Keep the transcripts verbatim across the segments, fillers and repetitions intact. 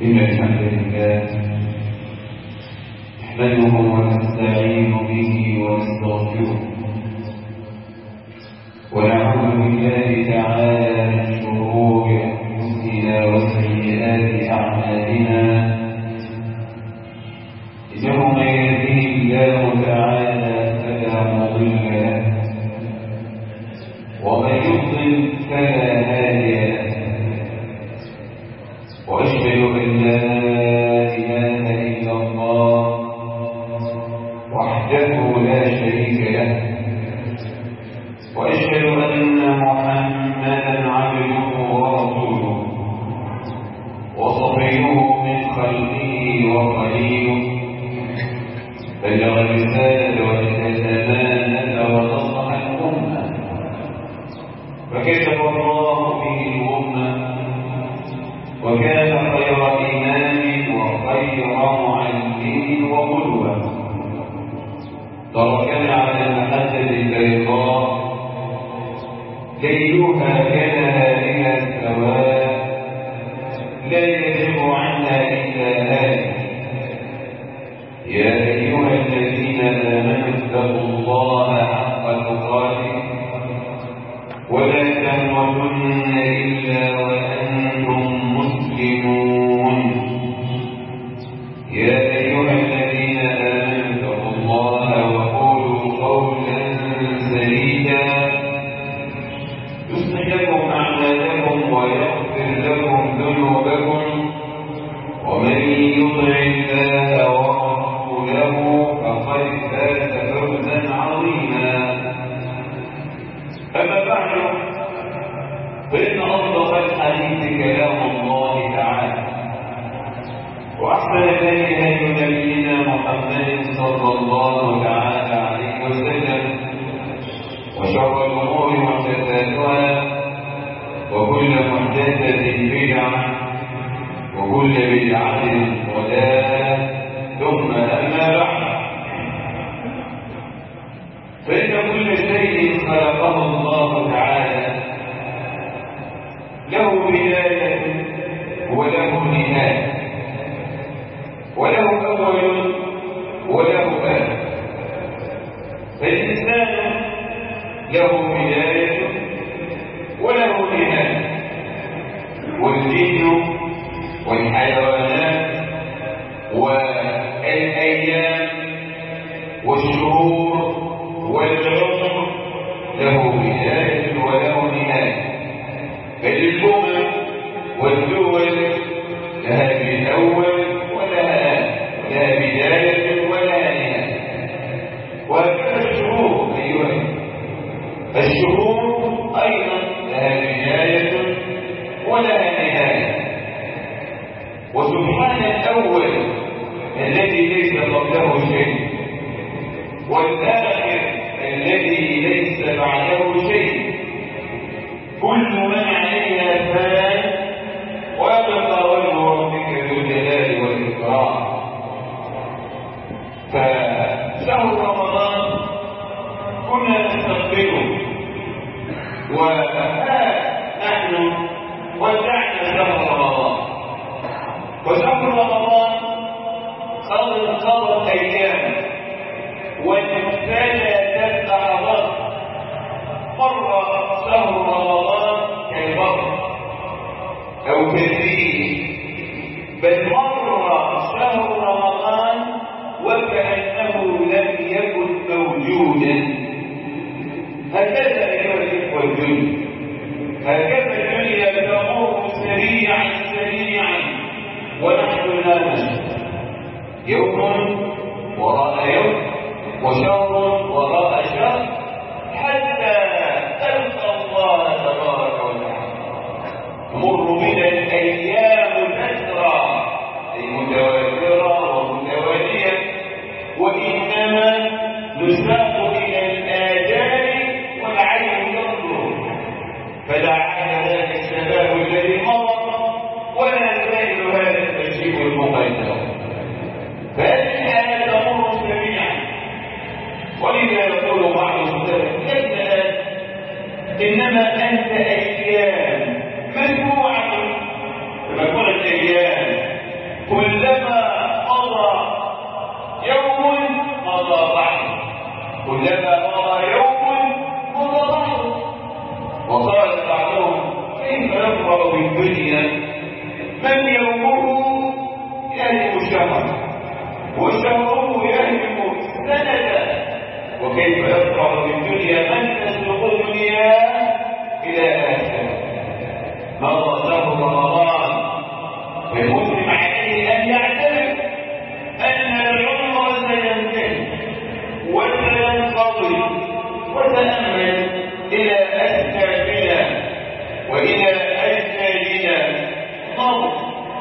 إن الحمد لله نحمده ونستعين به ونستغفره ونعوذ بالله تعالى من شرور أنفسنا وسيئات أعمالنا إنه من يهده الله تعالى فلا مضل له ومن يضلل فلا هادي له وأشهد أن لا إله إلا الله وحده لا شريك له وأشهد أن محمدا عبده ورسوله وصفيه من خلقه وخليله بلغ الرسالة وأدى الأمانة ونصح الأمة فكتب الله به الأمة وكان خير إمام وخير معلم وقدوة تركنا على المحجة البيضاء ليلها كنهارها سواء لا يزيغ عنها إلا هالك يا أيها الذين آمنوا اتقوا الله حق تقاته ولا تموتن إلا وأنتم مسلمون يا أيها الذين آمنوا اتقوا الله وقولوا قولا سديدا يصلح لكم أعمالكم ويغفر لكم ذنوبكم ومن يطع الله ورسوله فقد فاز فوزا عظيما أما بعد فإن أصدق الحديث كلام الله تعالى وأحسن الهدي هدي نبينا محمد صلى الله تعالى عليه وسلم وشر الأمور محدثاتها وكل محدثة بدعة وكل بدعة ضلالة ثم أما بعد فإن كل شيء خلقه الله تعالى له بداية وله نهاية وله أول وله آخر فالإنسان له بداية وله نهاية والجن والحيوانات والأيام والشهور والعمر له بداية وله نهاية بل الأمم والدول لها بالأول ولها آخر لها بداية ولها نهاية وهكذا الشهور أيها الشهور أيضا لها بداية ولها نهاية وسبحان الأول الذي ليس قبله شيء والآخر الذي ليس بعده شيء كل من عليها فان ويبقى وجه ربك ذو الجلال والإكرام فشهر رمضان كنا نستقبله وها نحن ودعنا شهر رمضان وشهر رمضان قضت أيام وانفلتت أعراض مر شهر رمضان كالبر أو كالريح بل مر شهر رمضان وكأنه لم يكن موجودا هكذا أيها الإخوة الدنيا هكذا الدنيا تمر سريعا سريعا ونحن لا نشعر يوم وراء يوم وشهر وراء شهر حتى تلقى الله تبارك وتعالى تمر بنا الأيام تسرى أي متواترة ومتوالية وإنما نساق إلى الآجال والعين تنظر فلعل ذاك الشباب الذي مضى ولا زال هذا التشريف المقدر فهذه الحياة تمر سريعا ولذا يقول بعض السلف إنما أنت أيام مجموعة مجموعة أيام كلما مضى يوم مضى بعض. وقال بعضهم كيف نفرح بالدنيا من يومه يهدم شهرا وشهره يهدم سندا، وكيف يفرح بالدنيا من تسلق الدنيا الى اخره. مضى شهر رمضان والمسلم عليه ان يعترف ان العمر سينتهي وسينقضي، وتامل الى اسلافنا والى اجدادنا نظر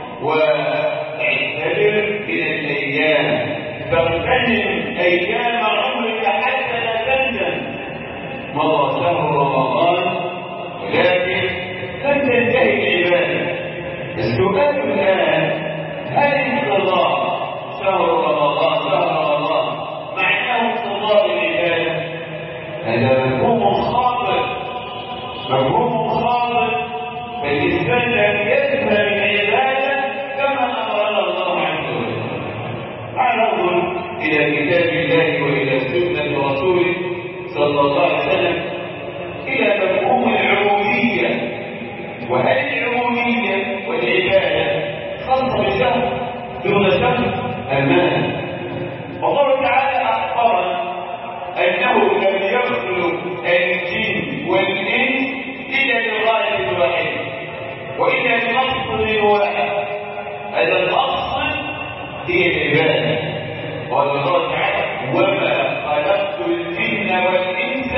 واعتبر من الايام، فاغتنم ايام عمرك حتى لا تندم. مضى شهر رمضان ولكن لم تنتهي العباده. السؤال الان هل انقضاء شهر رمضان شهر رمضان معناه انقضاء العباده؟ هذا مفهوم خاطئ، مفهوم خاطئ. فالإنسان لم يفهم العبادة كما أمرنا الله عز وجل. ننظر إلى كتاب الله وإلى سنة رسوله صلى الله عليه وسلم إلى مفهوم العبودية. وهل العبودية والعبادة خاصة بشهر دون شهر أمان؟ والله تعالى أخبرنا أنه لم يخلق الجن والإنس إلا لغاية واحدة وإلا لمقصد واحد. هذا المقصد هي العبادة. قال الله تعالى وما خلقت الجن والإنس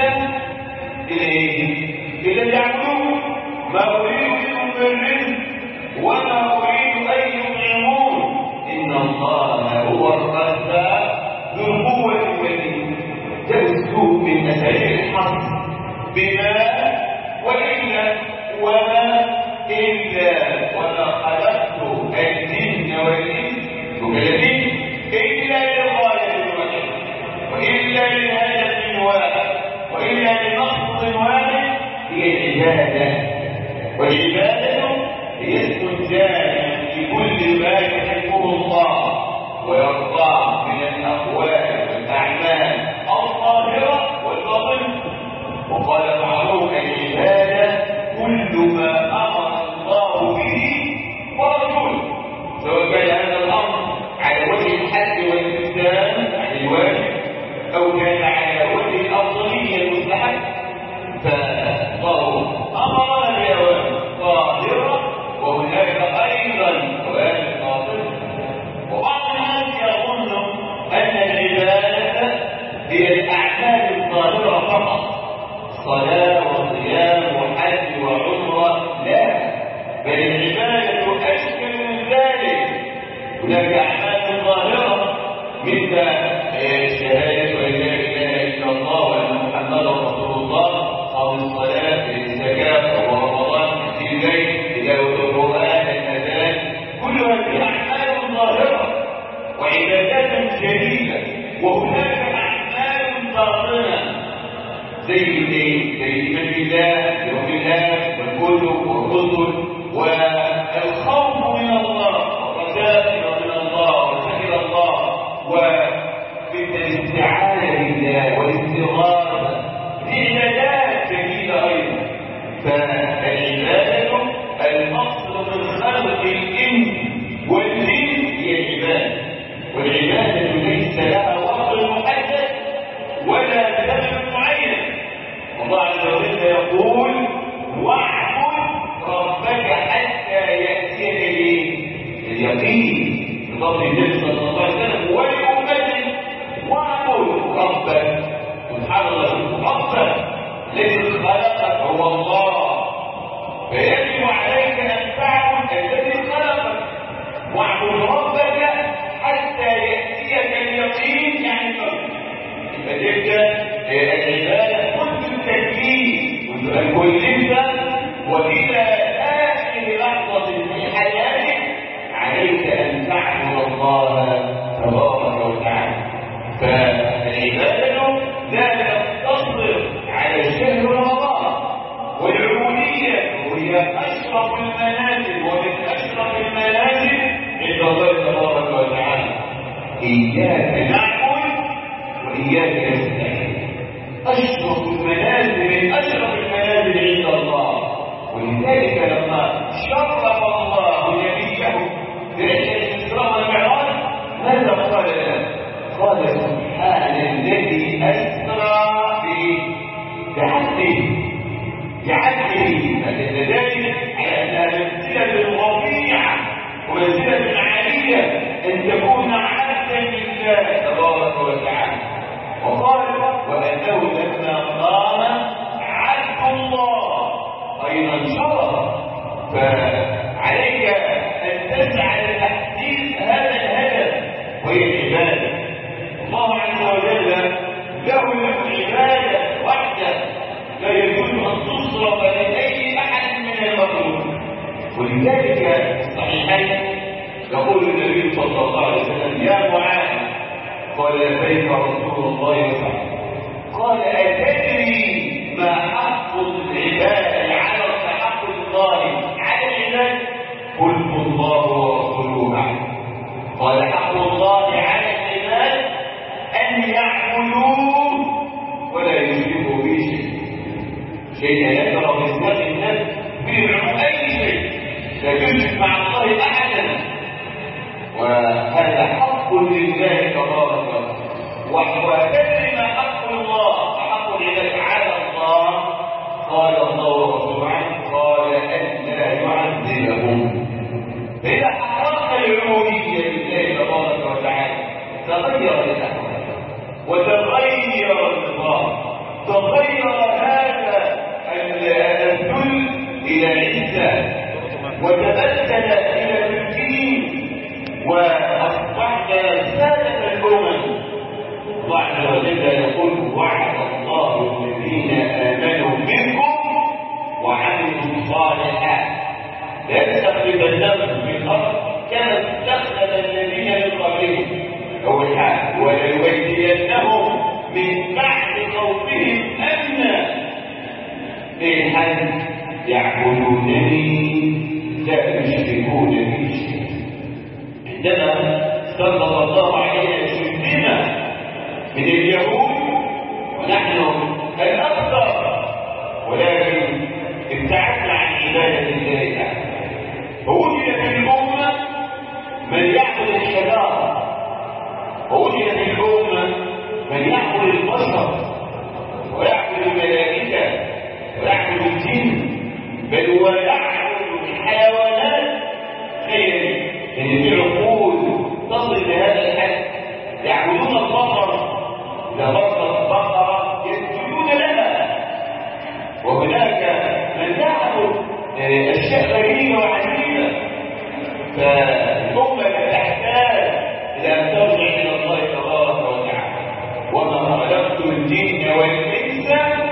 إلا ليعبدون ما أريد منهم من رزق وما أريد أن يطعمون إن الله هو الرزاق ذو القوة المتين. ده أسلوب من أساليب الحق بما وإلا وما إلا وما خلقت الجن والإنس مكلفين إلا لغاية واحد وإلا لهدف واحد وإلا لمقصد واحد هي العبادة. والعبادة هي اسم جامع لكل ما يحبه الله ويرضاه من الأقوال والأعمال الظاهرة والباطنة. وقال بعضهم العبادة كل ما أمر الله به ورسوله، سواء كان هذا الأمر على وجه الحد والإمتثال عن الواجب أو كان على وجه الأفضلية المستحب. فالله أمرنا بأوامر ظاهرة وهناك أيضا أوامر باطنة. وبعض الناس يظن أن العبادة هي الأعمال الظاهرة فقط، صلاة وصيام وحج وعمرة. لا، بل العبادة أشكل من ذلك. هناك أعمال ظاهرة مثل الشهادة وأن لا إله إلا الله وأن محمدا رسول الله، صوم الصلاة، الزكاة ورمضان، حج البيت، تلاوة القرآن، الأذان، كل هذه أعمال ظاهرة وعبادات جليلة. وهناك أعمال باطنة زي الايه؟ زي الايمان بالله يوم الله والكتب والرسل والخوف من الله والرجاء من الله وذكر الله والاستعانه بالله والاستغاثه. دي عبادات جميله ايضا. فالعباده المقصد من خلق الانس والجن هي العباده. والعباده ليس لها وقت محدد ولا سبب معين. الله عز وجل يقول واعبد ربك حتى يأتيك اليقين. بفضل النبي صلى الله عليه وسلم ولأمته واعبد ربك. سبحان الله، ربك الذي خلقك هو الله، فيجب عليك أن تعبد الذي خلقك. واعبد ربك حتى يأتيك اليقين، يعني الموت. فتبدأ العبادة منذ التكليف، منذ أن كلفت وإلى آخر لحظة في حياتك عليك أن تعبد الله تبارك وتعالى. فالعبادة لا تقتصر على شهر رمضان. والعبودية وهي أشرف المنازل ومن أشرف المنازل عند الله تبارك وتعالى. إياك نعبد وإياك نستعين. أشرف المنازل من أشرف المنازل عند الله. ولذلك لما شرف الله نبيه برحلة الإسراء والمعراج ماذا قال له؟ قال سبحان الذي أسرى بعبده بعبده. فلذلك على أنها منزلة رفيعة ومنزلة عالية أن تكون عبدا لله تبارك وتعالى. وقال وأنه لما قام عبد الله أيضا شرف. فعليك أن تسعى لتحقيق هذا الهدف وهي العبادة. الله عز وجل له العبادة وحده، لا يجوز أن تصرف لأي أحد من المخلوق. ولذلك في الصحيحين يقول النبي صلى الله عليه وسلم يا معاذ قال لبيك رسول الله صلى الله عليه وسلم قال أتدري ما حق العباد على حق الله على العباد؟ قلت الله ورسوله أعلم. قال حق الله على العباد أن يعبدوه ولا يشركوا به شيئا. شيء يذكر في سياق النفس بيعمل أي شيء لا يشرك مع الله أحدا، وهذا حق لله تبارك وتعالى. وتدري ما حق الله حق العباد على الله؟ قال الله ورسوله قال أن لا يعذبهم. فإذا حققت العبودية لله تبارك وتعالى تغير الأحوال وتغير النظام، تغير هذا الذل إلى عزة وتبدل إلى الدين وأصبحت سادة الأمم. الله عز وجل يقول وعد الله الذين آمنوا منكم وعملوا الصالحات ليستخلفنهم في الأرض كما استخلف الذين من قبلهم. أول حاجة وليبدلنهم من بعد خوفهم أمنا بالحج يعبدونني لا يشركون بي شيئا. عندما سلط الله علينا شبهنا من اليهود ونحن الأكثر، ولكن ابتعدنا عن عبادة الله تعالى. فوجد في الأمة من يعبد الحجارة، ووجد في الأمة من يعبد البشر ويعبد الملائكة ويعبد الجن، بل ويعبد الحيوانات. تخيل ان في عقول تصل لهذا الحد يعبدون البقر، اذا بقرت بقره يسجدون لها. وهناك من يعبد اشياء غريبه وعجيبه. فالامه تحتاج الى ان ترجع الى الله تبارك وتعالى. وما خلقت الجن والانس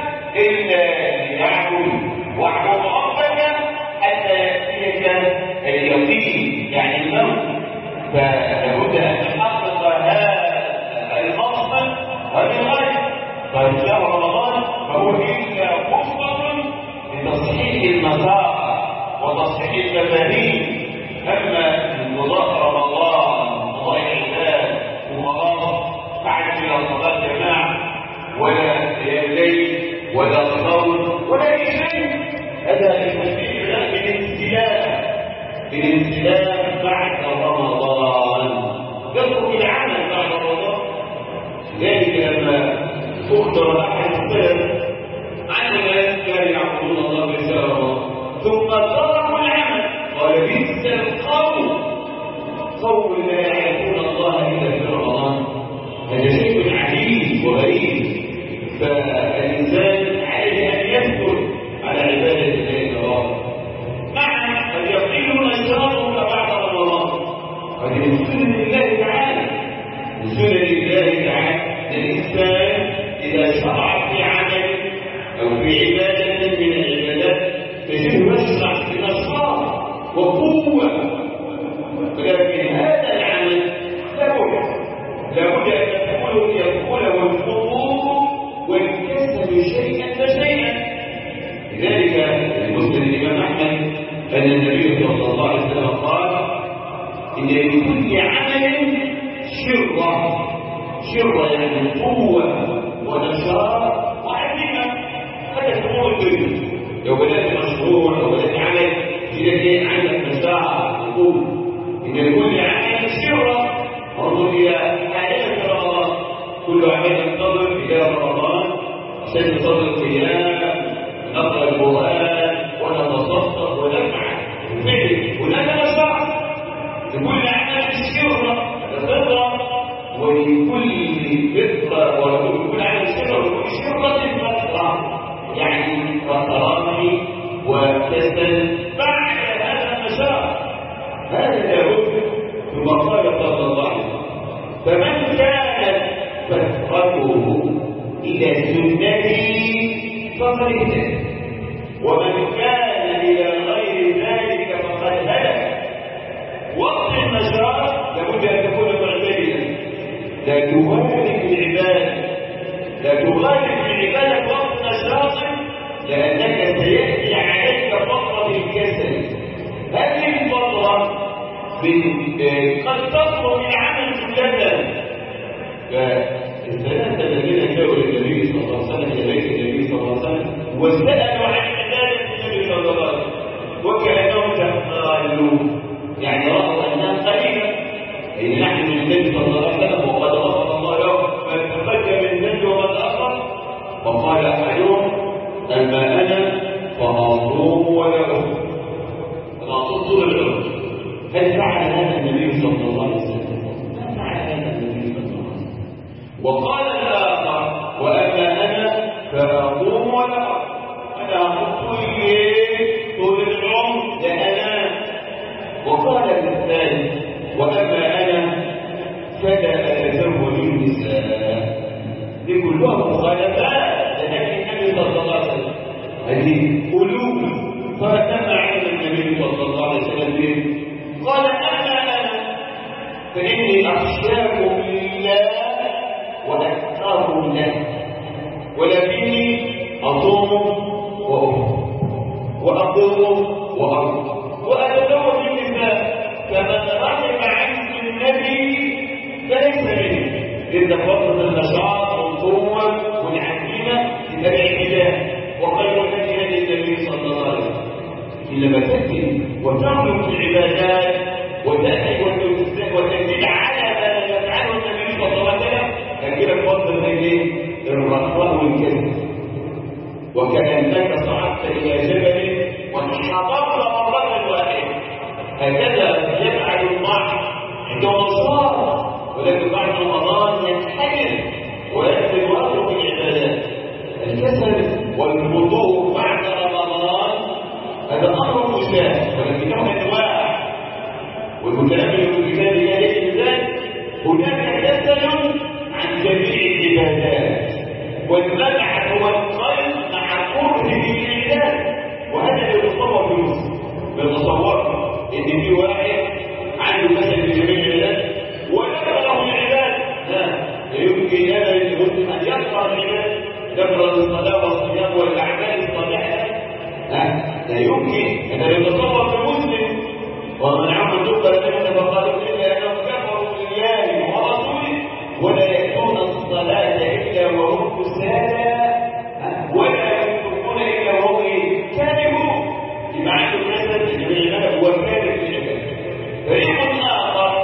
الا ليعبدون واعبد ربك حتى ياتيك اليقين يعني الموت. فلابد ان نحقق هذا المقصد وهذه الغايه. فشهر رمضان فهو الا فرصه لتصحيح المسار وتصحيح المفاهيم. اما انقضاء رمضان قضاء العباد وخلاص بعد الى صلاه جماعه ولا الليل ولا الصوم ولا اي شيء، هذا المسيح له بالانسلام بالانسلام بعد رمضان. يترك العمل بعد رمضان. ذلك لما اخبر احد السلف عن الناس كانوا يعبدون الله في شهر رمضان ثم تركوا العمل قال بئس القوم قوم لا يعرفون الله الا في رمضان. هذا شيء عجيب وغريب. فالانسان عليه ان يذكر على عباده الله تبارك. نعم قد يقل نشاطك بعد رمضان، قد من سنن الله تعالى من سنن الله تعالى الانسان اذا شرع في عمل او في عباده من العبادات تجد يشرع في نشاط وقوه. ولكن هذا العمل لابد لابد ان يكون يدخله الخطوط والكسب شيئا فشيئا. لذلك المسلم الامام احمد ان النبي صلى الله عليه وسلم قال ان لكل عمل شره، شره يعني قوه ونشاط لو بدات مشروع لو بدات عمل كده ايه عندك مساحه وقوه ان يكون عمل سرا انظر الى حالات رمضان كل عمل ينتظر الى رمضان عشان نصلي القيام نقرا القران ونتصدق ونفعل وفعل هناك مشاعر لكل عمل سرا تسرا ولكل فطره ولكل عمل سرا ولكل شرة فتره يعني فترات وكسل بعد هذا المشاعر هذا لابد ثم قال صلى الله عليه وسلم فمن كانت فترته الى سنتي فقد اهتدى ومن كان الى غير ذلك فقد هلك وقت النشاط لابد ان تكون معتدلا لا تغالب العباده لا تغالب العباده وقت نشاطك لانك سياتي عليك فتره الكسل هذه الفتره قد تطلب العمل كلها فالثلاثه الذين جاءوا للنبي صلى الله عليه وسلم الى بيت النبي صلى الله عليه وسلم وسالوا عن عباده النبي صلى الله عليه وسلم وكانهم تقالوا يعني راوا انها قليله ان نحن من النبي صلى الله عليه وسلم وقد غفر الله له من تقدم النبي ومن تاخر وقال احدهم اما انا فاصوم ولا افطر انا اصوم طول العمر هل فعل هذا النبي صلى الله عليه وسلم؟ ما فعل هذا النبي صلى الله عليه وسلم وقال الاخر واما انا فاقوم ولا افطر انا اقوم طول الليل طول العمر لانام وقال الثالث واما انا فلا اتزوج النساء دي كلها مخالفات لنبي النبي صلى الله عليه وسلم هذه قلوب فاجتمع عند النبي صلى الله عليه وسلم قال اما انا فاني اخشاكم لله واكثركم له ولكني اصوم وافطر واقوم وارقد واتزوج النساء فمن رغب عن النبي فليس منه إذا فترة النشاط والقوة والعزيمة إلى الاعتدال وخير الهدي هدي النبي صلى الله عليه وسلم إنما تأتي وتعمل في العبادات وتأتي وتزيد على ما يفعله النبي صلى الله عليه وسلم هكذا تفضل إليه الرخاء والكسل وكأنك صعدت إلى جبل وانحدرت مرة واحدة هكذا يفعل الله عندما صار ولكن بعد رمضان يتحجر ويكتب وقته في العبادات الكسل والهدوء بعد رمضان هذا امر مشاهد ولكنه انواع والمتامل في كتاب الله ذلك هناك كسل عن جميع العبادات والمنع هو القلب مع قربه لله وهذا يتصور في مسلم بالتصور ان في واحد عنده كسل في جميع العبادات ويكره العباد لا يمكن هذا للمسلم ان يكره العباد يكره الصلاه والصيام والاعمال الصالحه لا يمكن هذا يتصور في مسلم ومنعهم تقبل منهم فقالوا الا انهم كفروا بالله ورسوله ولا ياتون الصلاه الا وهم كسالى ولا ينفقون الا وهم كارهون بمعنى الكسل في جميع العباد هو كاره في العباد فريق اخر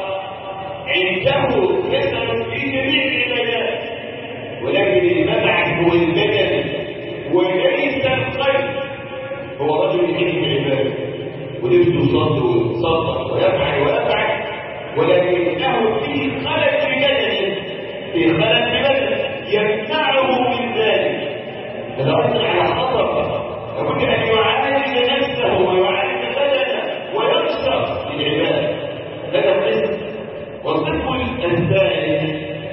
عنده كسل في جميع العبادات ولكن المبعث هو البدن وليس القلب هو رجل يحب العباده ونفسه يصلي ويتصدق ويفعل ويفعل ولكنه في خلل في بدنه في خلل في بدنه يمنعه من ذلك هذا ايضا على خطر لابد ان يعالج نفسه ويعالج بدنه وينشط للعباده هذا القسم والصدق الثالث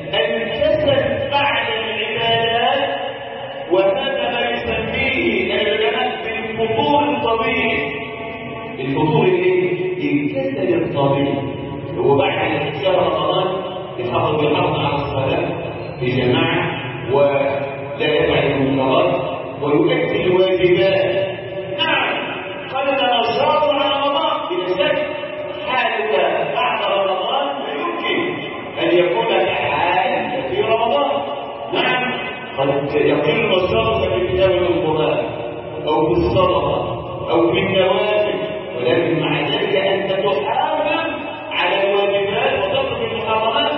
الكسل بعد العبادات وهذا ما يسميه العلماء بالفطور الطبيعي الفطور الكسل الطبيعي هو بعد شهر رمضان يحافظ بالحرص على الصلاه في جماعه ولا يفعل المنكرات ويؤدي الواجبات نعم قال لنا نشاط على رمضان بلا شك حالك بعد رمضان لا يمكن ان يكون كحال في رمضان نعم قد يقل النشاط في كتاب القران أو في الصدقة أو في النوافل، ولكن مع ذلك أنت تحافظ على الواجبات وتترك المحرمات،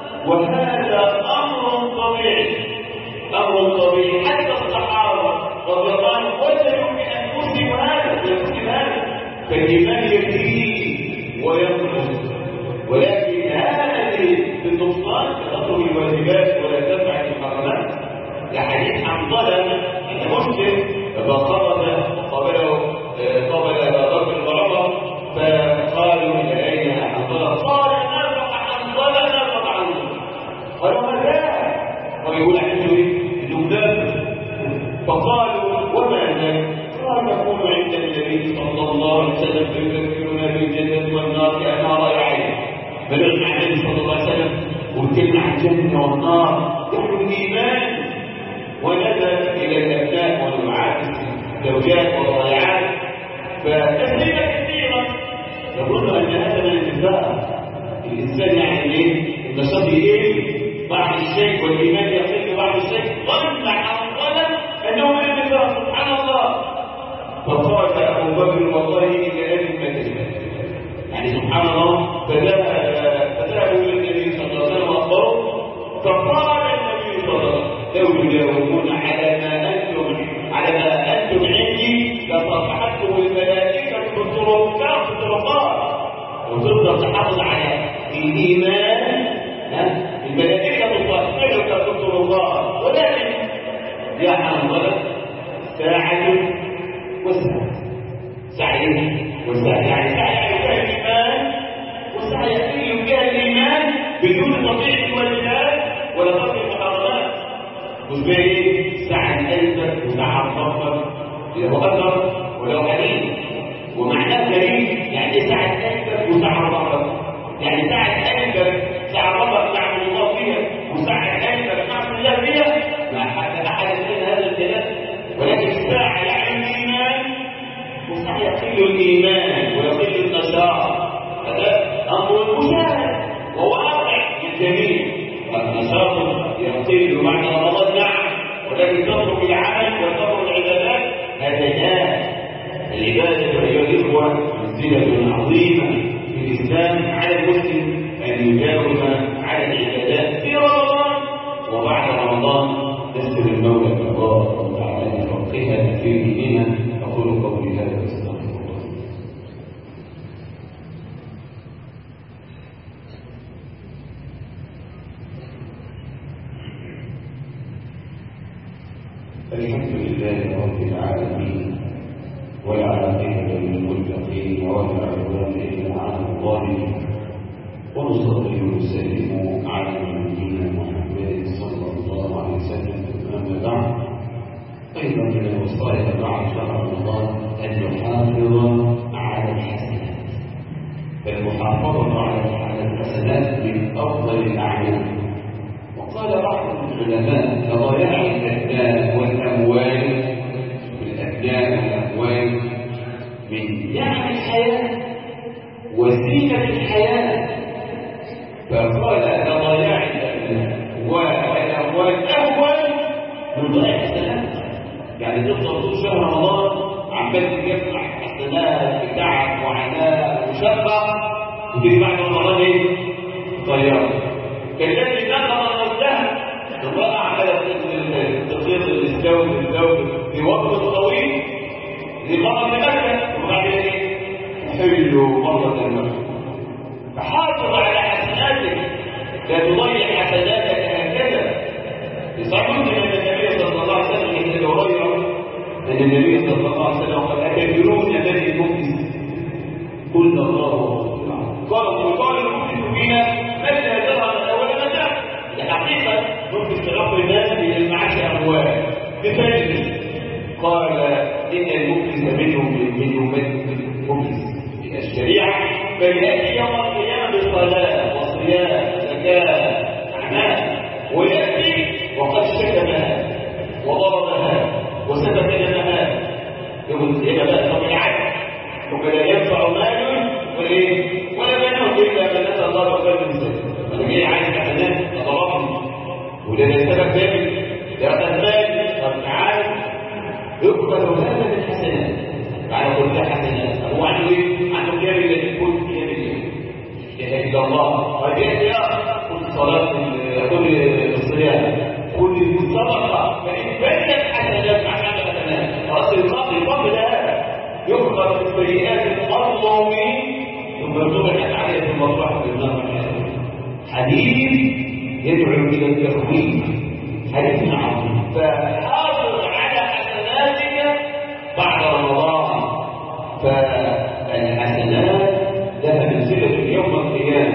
وهذا أمر طبيعي، أمر طبيعي. حتى الصحابة رضي الله عنهم وجدوا من أنفسهم هذا ويمكن هذا، فالإيمان يزيد وينقص، ولكن هذه بالنقصان تترك الواجبات ولا تفعل المحرمات. لحديث حنظلة أن مسلم لما خرج قبله قبل رجل ضربه فقالوا إلى أين حنظلة؟ قال نرفع حنظلة نرفع عنه. قالوا ماذا؟ ويقول عنده الأولاد. فقالوا وما ذاك؟ قال نكون عند النبي صلى الله عليه وسلم فيذكرنا بالجنة والنار كأنها رأي عين. فنرجع مع النبي صلى الله عليه وسلم وكلنا عن الجنة والنار يحلو الإيمان، ونزل إلى الأبناء والمعاكس الزوجات والضيعات، فتسليمة كثيرة. يقول أن هذا من الاتفاق. الإنسان يعني إيه؟ النشاط يقل بعض الشيء والإيمان يقل بعض الشيء، ظن حنظلة أنه من الاتفاق. سبحان الله. فقال أبو بكر والله إلى أن ما تجمع، يعني سبحان الله. فذهبوا إلى النبي صلى الله عليه وسلم وأخبروه، فقال النبي صلى الله عليه وسلم لو تجاوبون على ما أنتم على ما أنتم عندي لصفحتكم الملائكة بالطرقات بالطرقات. وتفضل تحافظ على الإيمان، الملائكة تصفحك بالطرقات. ولكن يا حنظلة ساعة وساعة، ساعتين وساعة، يعني ساعة يكون الإيمان وساعة يكون الإيمان بدون تطبيق الواجبات ولا تطبيق المحرمات. وزي ساعة قلبك وساعة ربك له أثر ولو قليل، ومعناه قليل يعني ساعة قلبك وساعة ربك، يعني ساعة قلبك ساعة ربك تعمل الله فيها وساعة قلبك تعمل الله فيها، ما حد أحد من هذا الكلام. ولكن الساعة يعني الإيمان وساعة يقل الإيمان ويقل النشاط، هذا أمر مشاهد وواقع للجميع. النشاط يقل بعد رمضان نعم، ولكن تترك العمل وتترك العبادات هذا لا. العبادة أيها الإخوة منزلة عظيمة في الإسلام، على المسلم أن يجاوب على العبادات في رمضان وبعد رمضان. نسأل المولى تبارك وتعالى أن يفقهنا في ديننا. أقول قولي هذا واستغفر الله. الحمد لله رب العالمين، والعاقبة للمتقين، ولا عدوان إلا على الظالمين، ونصلي ونسلم على نبينا محمد صلى الله عليه وسلم. أما بعد، أيضا من الوصايا بعد شهر رمضان أن نحافظ على الحسنات، فالمحافظة على الحسنات من أفضل الأعمال. وقال بعض العلماء كضياع الأبناء والأموال، الأبناء والأموال من نعم الحياة وزينة الحياة، فقال كضياع الأبناء والأموال أول من ضياع الحسنات. يعني تفضل طول شهر رمضان عمال تجمع حسنات بتعب وعناء وشقة، وتيجي بعد رمضان ايه؟ ضياع. كالذي دخل الذهب وقع على تطبيق الزوج الزوج في وقت طويل لمرة مكة، وبعدين ايه؟ حلوا مرة المكة. فحافظ على حسناتك، لا تضيع حسناتك هكذا. يصحون ان النبي صلى الله عليه وسلم ان هريره ان النبي صلى الله عليه وسلم قال اتدرون من المفلس؟ قلنا الله ورسوله. قال وقال المفلس فينا متى ترى من اول متى؟ الحقيقه مفلس تلقي الناس بالمعاش اموال بفجر. قال ان المفلس منهم من مفلس الشريعه، فلياتي يوم القيامه بصلاه وصيام زكاه اعمال، وياتي وقد شتمها وضربها وسبك دمها. يقول إيه بقى؟ طب العدل ولا ينفع مال ولا ولا بنون إلا من أتى الله بقلب مسلم. أنا جاي عايز حسنات أضربني وده سبب ذلك، ده المال. طب تعال يقبل هذا الله قد يأتي كل صلاة كل الصيام كل الصدقة فإن بينت حسنات مع حسنات خلاص الفضل الفضل ده يغفر في السيئات المظلومين ثم يرجع عليه في المصلحة بالنار. حديث يدعو إلى التخويف حديث عظيم. فحافظ على حسناتك بعد رمضان فالحسنات لها منزلة يوم القيامة.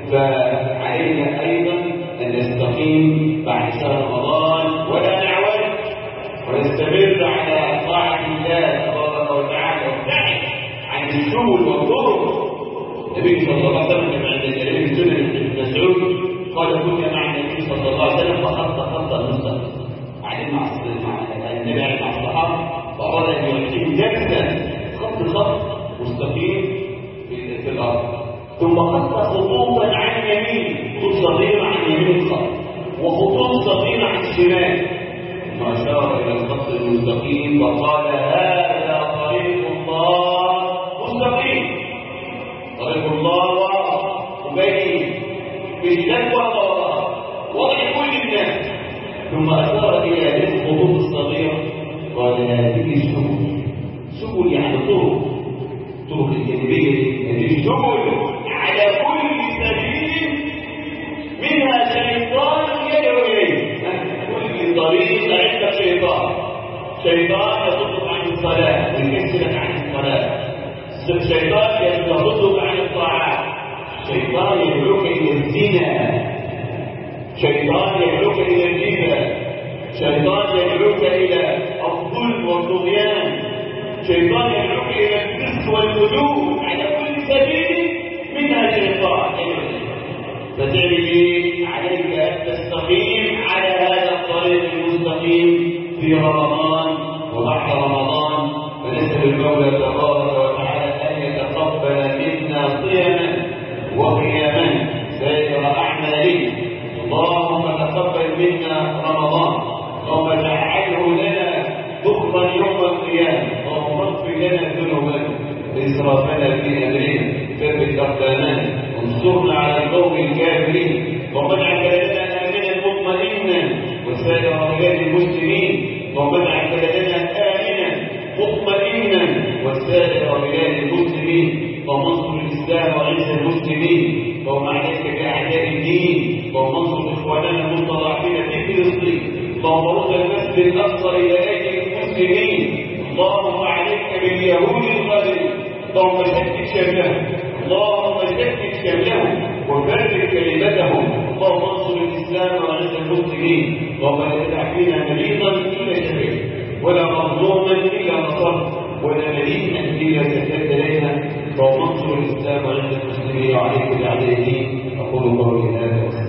فعلينا أيضا أن نستقيم بعد شهر رمضان ولا نعود ونستمر على طاعة الله تبارك وتعالى ونبتعد عن الشغل والطرق. النبي صلى الله عليه وسلم عند جليل السنن بن مسعود قال كنا مع النبي صلى الله عليه وسلم فخط خطا مستقيم قاعدين مع النبي مع الصحابه فاراد ان يعطيهم درسا خط خط مستقيم في الارض ثم خط خطوطا عن اليمين خطوط صغيره عن يمين الخط وخطوط صغيره عن الشمال ثم اشار الى الخط المستقيم وقال هذا طريق الله مستقيم. طريق الله مبين بالله والله وضع كل الناس. ثم اشار الى الخطوط الصغيره قال هذه السبل سبل يعني طرق طرق الجانبيه هذه السبل على كل سبيل منها شيطان يدعو اليه. كل طريق عندك شيطان شيطان يصدك عن الصلاه ويكسرك عن الصلاه. الشيطان يصدك عن الطاعات. شيطان يدعوك الى الزنا. شيطان يدعوك الى الربا. شيطان يدعوك الى الظلم والطغيان. شيطان يدعوك الى الفسق والفجور على كل سبيل منها شيطان. فتعمل ايه؟ عليك ان تستقيم على هذا الطريق المستقيم في رمضان وبعد رمضان. فنسال المولى تبارك وتعالى ان يتقبل منا صياما وقياما سائر اعمالنا. اللهم تقبل منا رمضان اللهم اجعله لنا ذكرا يوم القيامه. اللهم اغفر لنا ذنوبنا واسرافنا في امرنا ثبت اقدامنا وانصرنا على القوم الكافرين. اللهم اجعل بلدنا امنا مطمئنا وسائر بلاد المسلمين. اللهم اجعل بلدنا امنا مطمئنا وسائر بلاد المسلمين. اللهم انصر الاسلام وعز المسلمين. اللهم عليك باعداء الدين. اللهم انصر اخواننا المستضعفين في فلسطين. اللهم رد المسجد الاقصى الى ايدي المسلمين. اللهم عليك باليهود الغالين. اللهم شتت شملهم. اللهم شتت شملهم وفرق كلمتهم. اللهم انصر الاسلام وعز المسلمين. اللهم لا تدع فينا مريضا الا شفيت ولا مظلوما الا نصرت ولا مليئا الا سددت الينا. اللهم انصر الاسلام وعز المسلمين وعليك باعداء الدين. اقول قولي هذا